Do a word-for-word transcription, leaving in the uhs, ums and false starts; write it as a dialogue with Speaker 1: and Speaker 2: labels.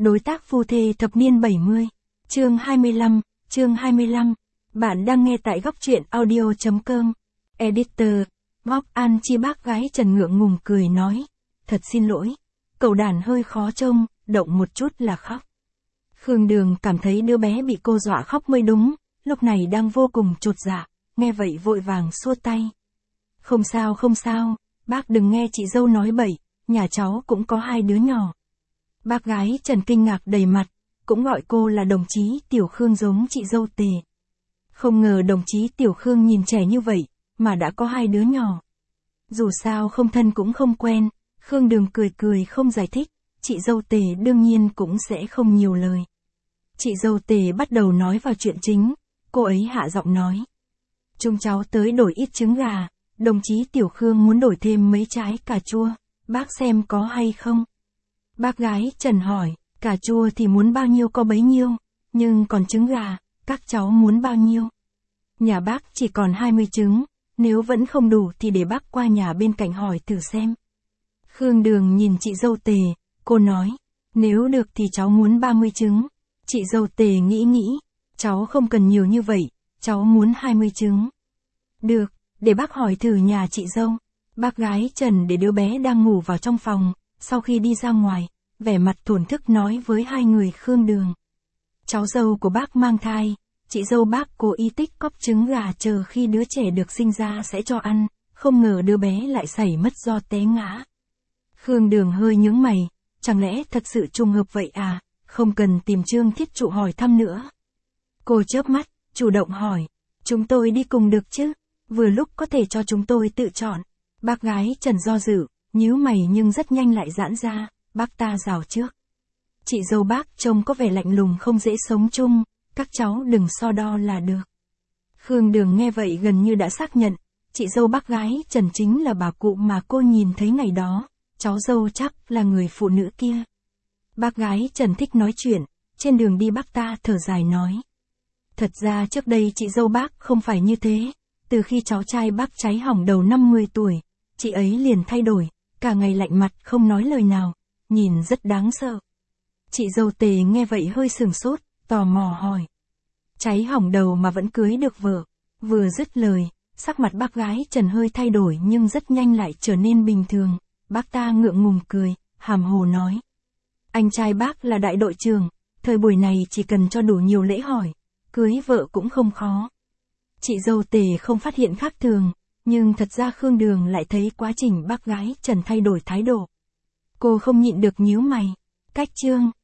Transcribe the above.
Speaker 1: Đối tác phu thê thập niên bảy mươi. Chương hai mươi lăm, chương hai mươi lăm. Bạn đang nghe tại góc truyện audio chấm com. Editor, Ngọc An Chi bác gái Trần ngượng ngùng cười nói. Thật xin lỗi. Cậu đàn hơi khó trông, động một chút là khóc. Khương Đường cảm thấy đứa bé bị cô dọa khóc mới đúng, lúc này đang vô cùng chột dạ, nghe vậy vội vàng xua tay. Không sao không sao, bác đừng nghe chị dâu nói bậy, nhà cháu cũng có hai đứa nhỏ. Bác gái Trần kinh ngạc đầy mặt, cũng gọi cô là đồng chí Tiểu Khương giống chị dâu Tề. Không ngờ đồng chí Tiểu Khương nhìn trẻ như vậy, mà đã có hai đứa nhỏ. Dù sao không thân cũng không quen, Khương Đường cười cười không giải thích, chị dâu Tề đương nhiên cũng sẽ không nhiều lời. Chị dâu Tề bắt đầu nói vào chuyện chính, cô ấy hạ giọng nói. Chúng cháu tới đổi ít trứng gà, đồng chí Tiểu Khương muốn đổi thêm mấy trái cà chua, bác xem có hay không? Bác gái Trần hỏi, cà chua thì muốn bao nhiêu có bấy nhiêu, nhưng còn trứng gà, các cháu muốn bao nhiêu? Nhà bác chỉ còn hai mươi trứng, nếu vẫn không đủ thì để bác qua nhà bên cạnh hỏi thử xem. Khương Đường nhìn chị dâu Tề, cô nói, nếu được thì cháu muốn ba mươi trứng. Chị dâu Tề nghĩ nghĩ, cháu không cần nhiều như vậy, cháu muốn hai mươi trứng. Được, để bác hỏi thử nhà chị dâu. Bác gái Trần để đứa bé đang ngủ vào trong phòng, sau khi đi ra ngoài, vẻ mặt thổn thức nói với hai người Khương Đường. Cháu dâu của bác mang thai, chị dâu bác cố ý tích cóp trứng gà chờ khi đứa trẻ được sinh ra sẽ cho ăn, không ngờ đứa bé lại xảy mất do té ngã. Khương Đường hơi nhướng mày, chẳng lẽ thật sự trùng hợp vậy à, không cần tìm Trương Thiết Trụ hỏi thăm nữa. Cô chớp mắt, chủ động hỏi, chúng tôi đi cùng được chứ, vừa lúc có thể cho chúng tôi tự chọn. Bác gái Trần do dự, nhíu mày nhưng rất nhanh lại giãn ra, bác ta rào trước. Chị dâu bác trông có vẻ lạnh lùng không dễ sống chung, các cháu đừng so đo là được. Khương Đường nghe vậy gần như đã xác nhận, chị dâu bác gái Trần chính là bà cụ mà cô nhìn thấy ngày đó, cháu dâu chắc là người phụ nữ kia. Bác gái Trần thích nói chuyện, trên đường đi bác ta thở dài nói. Thật ra trước đây chị dâu bác không phải như thế, từ khi cháu trai bác cháy hỏng đầu năm mươi tuổi, chị ấy liền thay đổi, cả ngày lạnh mặt không nói lời nào, nhìn rất đáng sợ. Chị dâu Tề nghe vậy hơi sừng sốt, tò mò hỏi. Cháy hỏng đầu mà vẫn cưới được vợ, vừa dứt lời, sắc mặt bác gái Trần hơi thay đổi nhưng rất nhanh lại trở nên bình thường, bác ta ngượng ngùng cười, hàm hồ nói. Anh trai bác là đại đội trưởng, thời buổi này chỉ cần cho đủ nhiều lễ hỏi, cưới vợ cũng không khó. Chị dâu Tề không phát hiện khác thường, nhưng thật ra Khương Đường lại thấy quá trình bác gái Trần thay đổi thái độ. Cô không nhịn được nhíu mày, cách Trương